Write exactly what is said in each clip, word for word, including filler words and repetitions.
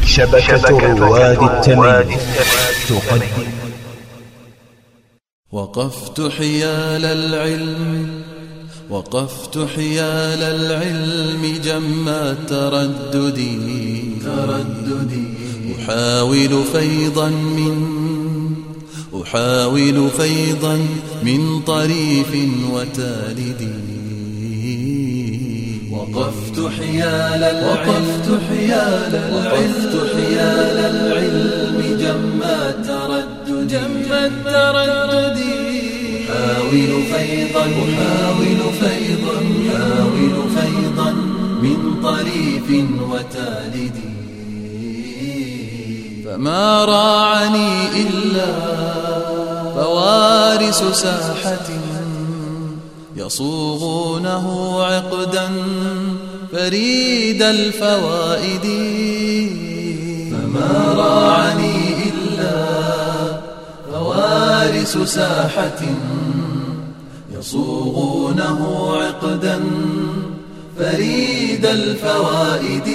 شبكة رواد التمييز تقدم. وقفت حيال العلم وقفت حيال العلم جم ترددي ترددي أحاول فيضا من أحاول فيضا من طريف وتالدي. وقفت حيال العلم حيال وقفت حيال العلم جم ترددي جم ترددي أحاول فيضا أحاول فيضا أحاول فيضا من طريف وتالدي. فما راعني إلا فوارس ساحة يصوغونه عقدا فريد الفوائد. فما راعني إلا فوارس ساحة يصوغونه عقدا فريد الفوائد.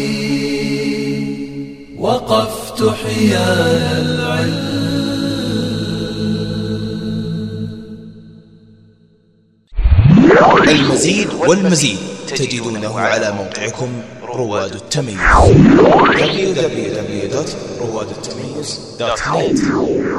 وقفت حيال العلم. المزيد والمزيد تجدونه على موقعكم رواد التمييز دبليو دبليو دبليو دوت رواد التمييز دوت نت.